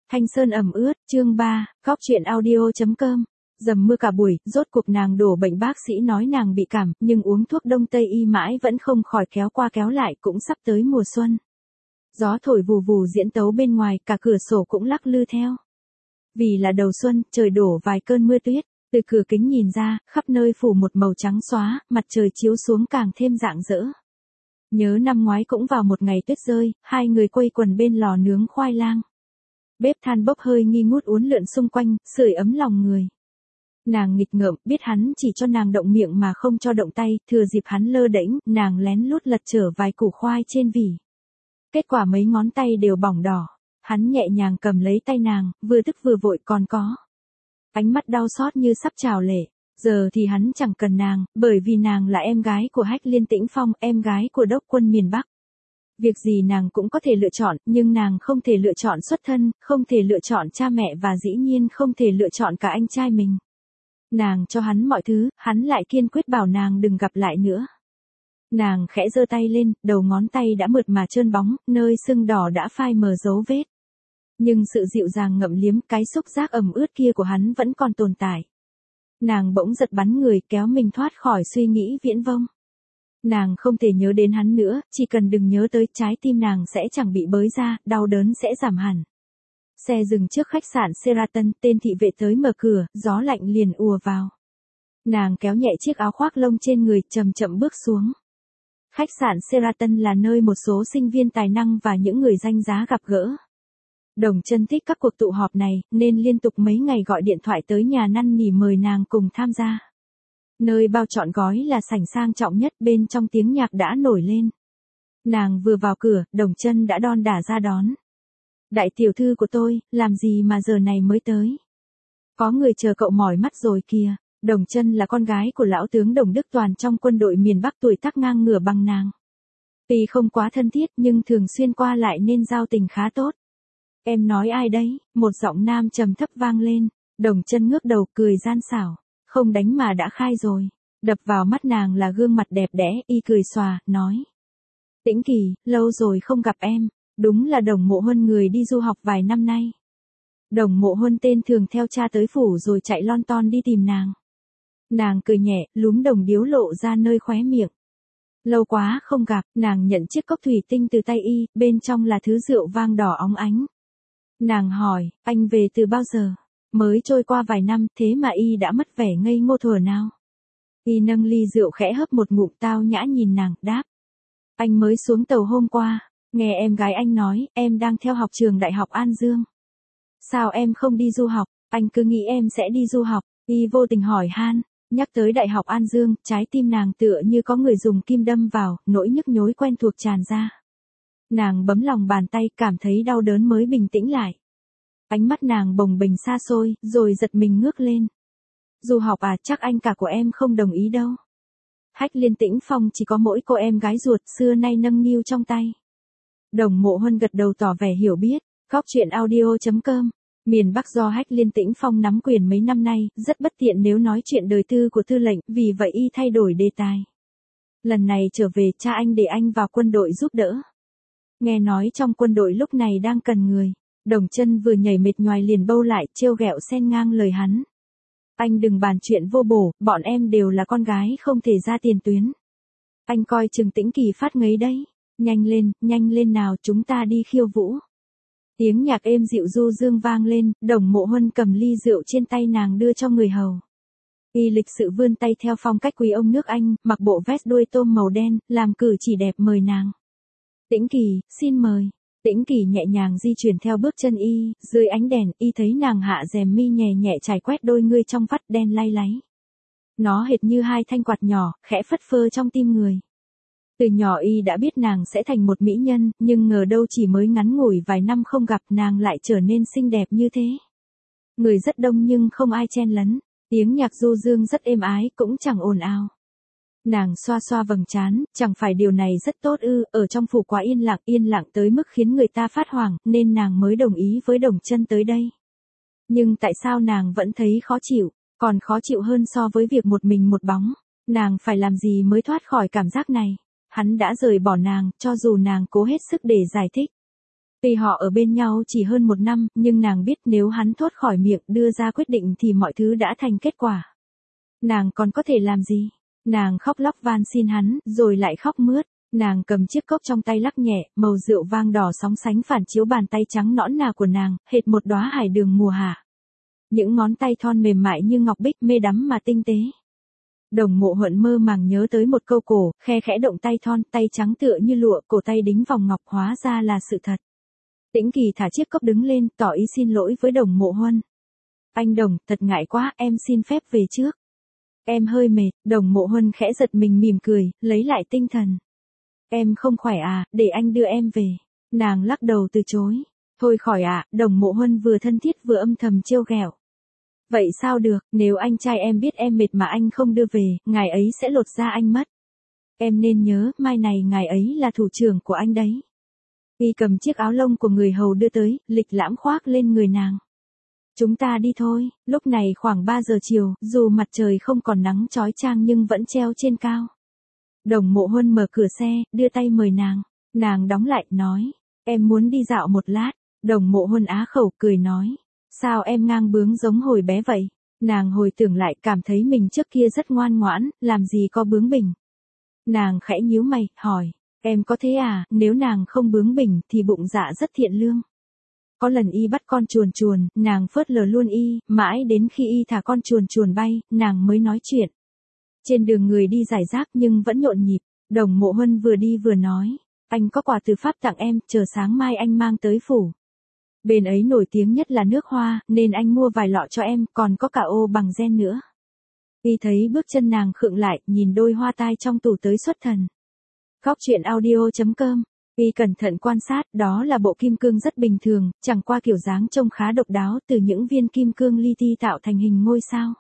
Thanh Sơn ẩm ướt, chương 3, góc truyện audio.com. Dầm mưa cả buổi, rốt cuộc nàng đổ bệnh, bác sĩ nói nàng bị cảm, nhưng uống thuốc đông tây y mãi vẫn không khỏi, kéo qua kéo lại, cũng sắp tới mùa xuân. Gió thổi vù vù diễn tấu bên ngoài, cả cửa sổ cũng lắc lư theo. Vì là đầu xuân, trời đổ vài cơn mưa tuyết, từ cửa kính nhìn ra, khắp nơi phủ một màu trắng xóa, mặt trời chiếu xuống càng thêm rạng rỡ. Nhớ năm ngoái cũng vào một ngày tuyết rơi, hai người quây quần bên lò nướng khoai lang. Bếp than bốc hơi nghi ngút uốn lượn xung quanh, sưởi ấm lòng người. Nàng nghịch ngợm, biết hắn chỉ cho nàng động miệng mà không cho động tay, thừa dịp hắn lơ đễnh, nàng lén lút lật trở vài củ khoai trên vỉ. Kết quả mấy ngón tay đều bỏng đỏ, hắn nhẹ nhàng cầm lấy tay nàng, vừa tức vừa vội, còn có ánh mắt đau xót như sắp trào lệ. Giờ thì hắn chẳng cần nàng, bởi vì nàng là em gái của Hách Liên Tĩnh Phong, em gái của đốc quân miền Bắc. Việc gì nàng cũng có thể lựa chọn, nhưng nàng không thể lựa chọn xuất thân, không thể lựa chọn cha mẹ và dĩ nhiên không thể lựa chọn cả anh trai mình. Nàng cho hắn mọi thứ, hắn lại kiên quyết bảo nàng đừng gặp lại nữa. Nàng khẽ giơ tay lên, đầu ngón tay đã mượt mà trơn bóng, nơi sưng đỏ đã phai mờ dấu vết. Nhưng sự dịu dàng ngậm liếm, cái xúc giác ẩm ướt kia của hắn vẫn còn tồn tại. Nàng bỗng giật bắn người, kéo mình thoát khỏi suy nghĩ viễn vông. Nàng không thể nhớ đến hắn nữa, chỉ cần đừng nhớ tới, trái tim nàng sẽ chẳng bị bới ra, đau đớn sẽ giảm hẳn. Xe dừng trước khách sạn Sheraton, tên thị vệ tới mở cửa, gió lạnh liền ùa vào. Nàng kéo nhẹ chiếc áo khoác lông trên người, chậm chậm bước xuống. Khách sạn Sheraton là nơi một số sinh viên tài năng và những người danh giá gặp gỡ. Đồng Chân thích các cuộc tụ họp này, nên liên tục mấy ngày gọi điện thoại tới nhà năn nỉ mời nàng cùng tham gia. Nơi bao trọn gói là sảnh sang trọng nhất, bên trong tiếng nhạc đã nổi lên. Nàng vừa vào cửa, Đồng Chân đã đon đả ra đón. Đại tiểu thư của tôi, làm gì mà giờ này mới tới? Có người chờ cậu mỏi mắt rồi kìa. Đồng Chân là con gái của lão tướng Đồng Đức Toàn trong quân đội miền Bắc, tuổi tác ngang ngửa bằng nàng. Tuy không quá thân thiết nhưng thường xuyên qua lại nên giao tình khá tốt. Em nói ai đấy? Một giọng nam trầm thấp vang lên. Đồng Chân ngước đầu cười gian xảo. Không đánh mà đã khai rồi. Đập vào mắt nàng là gương mặt đẹp đẽ, y cười xòa, nói. Tĩnh Kỳ, lâu rồi không gặp em. Đúng là Đồng Mộ Huân, người đi du học vài năm nay. Đồng Mộ Huân tên thường theo cha tới phủ rồi chạy lon ton đi tìm nàng. Nàng cười nhẹ, lúm đồng điếu lộ ra nơi khóe miệng. Lâu quá không gặp, nàng nhận chiếc cốc thủy tinh từ tay y, bên trong là thứ rượu vang đỏ óng ánh. Nàng hỏi, anh về từ bao giờ? Mới trôi qua vài năm, thế mà y đã mất vẻ ngây ngô thuở nào? Y nâng ly rượu khẽ hớp một ngụm, tao nhã nhìn nàng, đáp. Anh mới xuống tàu hôm qua, nghe em gái anh nói, em đang theo học trường Đại học An Dương. Sao em không đi du học? Anh cứ nghĩ em sẽ đi du học. Y vô tình hỏi han, nhắc tới Đại học An Dương, trái tim nàng tựa như có người dùng kim đâm vào, nỗi nhức nhối quen thuộc tràn ra. Nàng bấm lòng bàn tay, cảm thấy đau đớn mới bình tĩnh lại. Ánh mắt nàng bồng bềnh xa xôi, rồi giật mình ngước lên. Du học à, chắc anh cả của em không đồng ý đâu. Hách Liên Tĩnh Phong chỉ có mỗi cô em gái ruột, xưa nay nâng niu trong tay. Đồng Mộ Huân gật đầu tỏ vẻ hiểu biết. Góc truyện audio.com. Miền Bắc do Hách Liên Tĩnh Phong nắm quyền mấy năm nay, rất bất tiện nếu nói chuyện đời tư của tư lệnh, vì vậy y thay đổi đề tài. Lần này trở về, cha anh để anh vào quân đội giúp đỡ. Nghe nói trong quân đội lúc này đang cần người. Đồng Chân vừa nhảy mệt nhoài liền bâu lại, trêu ghẹo xen ngang lời hắn. Anh đừng bàn chuyện vô bổ, bọn em đều là con gái không thể ra tiền tuyến. Anh coi chừng Tĩnh Kỳ phát ngấy đấy. Nhanh lên nào, chúng ta đi khiêu vũ. Tiếng nhạc êm dịu du dương vang lên, Đồng Mộ Huân cầm ly rượu trên tay nàng đưa cho người hầu. Y lịch sự vươn tay theo phong cách quý ông nước Anh, mặc bộ vest đuôi tôm màu đen, làm cử chỉ đẹp mời nàng. Tĩnh Kỳ, xin mời. Tĩnh Kỳ nhẹ nhàng di chuyển theo bước chân y, dưới ánh đèn, y thấy nàng hạ rèm mi nhẹ nhẹ trải quét đôi ngươi trong vắt đen lay láy. Nó hệt như hai thanh quạt nhỏ, khẽ phất phơ trong tim người. Từ nhỏ y đã biết nàng sẽ thành một mỹ nhân, nhưng ngờ đâu chỉ mới ngắn ngủi vài năm không gặp, nàng lại trở nên xinh đẹp như thế. Người rất đông nhưng không ai chen lấn, tiếng nhạc du dương rất êm ái, cũng chẳng ồn ào. Nàng xoa xoa vầng trán, chẳng phải điều này rất tốt ư? Ở trong phủ quá yên lặng tới mức khiến người ta phát hoảng, nên nàng mới đồng ý với Đồng Chân tới đây. Nhưng tại sao nàng vẫn thấy khó chịu, còn khó chịu hơn so với việc một mình một bóng? Nàng phải làm gì mới thoát khỏi cảm giác này? Hắn đã rời bỏ nàng, cho dù nàng cố hết sức để giải thích. Tuy họ ở bên nhau chỉ hơn 1 năm, nhưng nàng biết nếu hắn thốt khỏi miệng đưa ra quyết định thì mọi thứ đã thành kết quả. Nàng còn có thể làm gì? Nàng khóc lóc van xin hắn, rồi lại khóc mướt. Nàng cầm chiếc cốc trong tay lắc nhẹ, màu rượu vang đỏ sóng sánh phản chiếu bàn tay trắng nõn nà của nàng, hệt một đóa hải đường mùa hạ. Những ngón tay thon mềm mại như ngọc bích mê đắm mà tinh tế. Đồng Mộ Huận mơ màng nhớ tới một câu cổ, khe khẽ động tay thon, tay trắng tựa như lụa, cổ tay đính vòng ngọc, hóa ra là sự thật. Tĩnh Kỳ thả chiếc cốc đứng lên, tỏ ý xin lỗi với Đồng Mộ Huân. Anh Đồng, thật ngại quá, em xin phép về trước. Em hơi mệt. Đồng Mộ Huân khẽ giật mình mỉm cười, lấy lại tinh thần. Em không khỏe à, để anh đưa em về. Nàng lắc đầu từ chối. Thôi khỏi ạ. Đồng Mộ Huân vừa thân thiết vừa âm thầm trêu ghẹo. Vậy sao được, nếu anh trai em biết em mệt mà anh không đưa về, ngài ấy sẽ lột da anh mất. Em nên nhớ, mai này ngài ấy là thủ trưởng của anh đấy. Y cầm chiếc áo lông của người hầu đưa tới, lịch lãm khoác lên người nàng. Chúng ta đi thôi. Lúc này khoảng 3 giờ chiều, dù mặt trời không còn nắng chói chang nhưng vẫn treo trên cao. Đồng Mộ Huân mở cửa xe, đưa tay mời nàng. Nàng đóng lại, nói. Em muốn đi dạo một lát. Đồng Mộ Huân á khẩu cười nói. Sao em ngang bướng giống hồi bé vậy? Nàng hồi tưởng lại, cảm thấy mình trước kia rất ngoan ngoãn, làm gì có bướng bỉnh. Nàng khẽ nhíu mày, hỏi. Em có thế à? Nếu nàng không bướng bỉnh thì bụng dạ rất thiện lương. Có lần Y bắt con chuồn chuồn, nàng phớt lờ luôn Y, mãi đến khi Y thả con chuồn chuồn bay, nàng mới nói chuyện. Trên đường người đi rải rác nhưng vẫn nhộn nhịp. Đồng Mộ Huân vừa đi vừa nói. Anh có quà từ Pháp tặng em, chờ sáng mai anh mang tới phủ. Bên ấy nổi tiếng nhất là nước hoa, nên anh mua vài lọ cho em, còn có cả ô bằng gen nữa. Y thấy bước chân nàng khựng lại, nhìn đôi hoa tai trong tủ tới xuất thần. Góc truyện audio.com. Y cẩn thận quan sát, đó là bộ kim cương rất bình thường, chẳng qua kiểu dáng trông khá độc đáo từ những viên kim cương li ti tạo thành hình ngôi sao.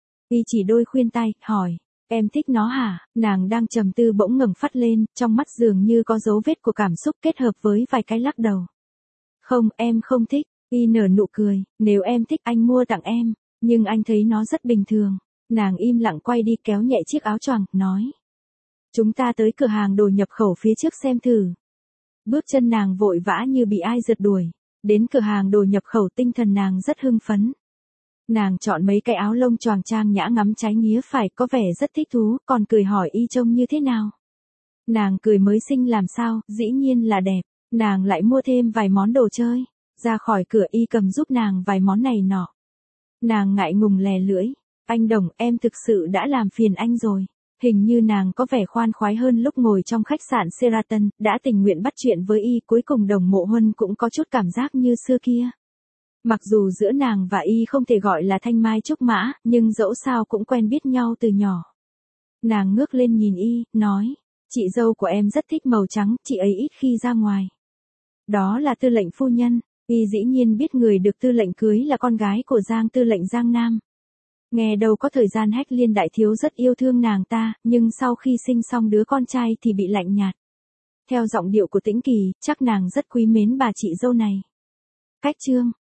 Y chỉ đôi khuyên tai, hỏi. Em thích nó hả? Nàng đang trầm tư bỗng ngẩng phát lên, trong mắt dường như có dấu vết của cảm xúc kết hợp với vài cái lắc đầu. Không, em không thích. Y nở nụ cười. Nếu em thích anh mua tặng em. Nhưng anh thấy nó rất bình thường. Nàng im lặng quay đi kéo nhẹ chiếc áo choàng, nói. Chúng ta tới cửa hàng đồ nhập khẩu phía trước xem thử. Bước chân nàng vội vã như bị ai rượt đuổi. Đến cửa hàng đồ nhập khẩu tinh thần nàng rất hưng phấn. Nàng chọn mấy cái áo lông choàng trang nhã ngắm trái nghía phải có vẻ rất thích thú, còn cười hỏi Y trông như thế nào. Nàng cười mới xinh làm sao, dĩ nhiên là đẹp. Nàng lại mua thêm vài món đồ chơi. Ra khỏi cửa Y cầm giúp nàng vài món này nọ. Nàng ngại ngùng lè lưỡi. Anh Đồng, em thực sự đã làm phiền anh rồi. Hình như nàng có vẻ khoan khoái hơn lúc ngồi trong khách sạn Sheraton, đã tình nguyện bắt chuyện với Y. Cuối cùng Đồng Mộ Huân cũng có chút cảm giác như xưa kia. Mặc dù giữa nàng và Y không thể gọi là thanh mai trúc mã, nhưng dẫu sao cũng quen biết nhau từ nhỏ. Nàng ngước lên nhìn Y, nói. Chị dâu của em rất thích màu trắng, chị ấy ít khi ra ngoài. Đó là tư lệnh phu nhân. Y dĩ nhiên biết người được tư lệnh cưới là con gái của Giang tư lệnh Giang Nam. Nghe đâu có thời gian Hách Liên đại thiếu rất yêu thương nàng ta, nhưng sau khi sinh xong đứa con trai thì bị lạnh nhạt. Theo giọng điệu của Tĩnh Kỳ, chắc nàng rất quý mến bà chị dâu này. Cách chương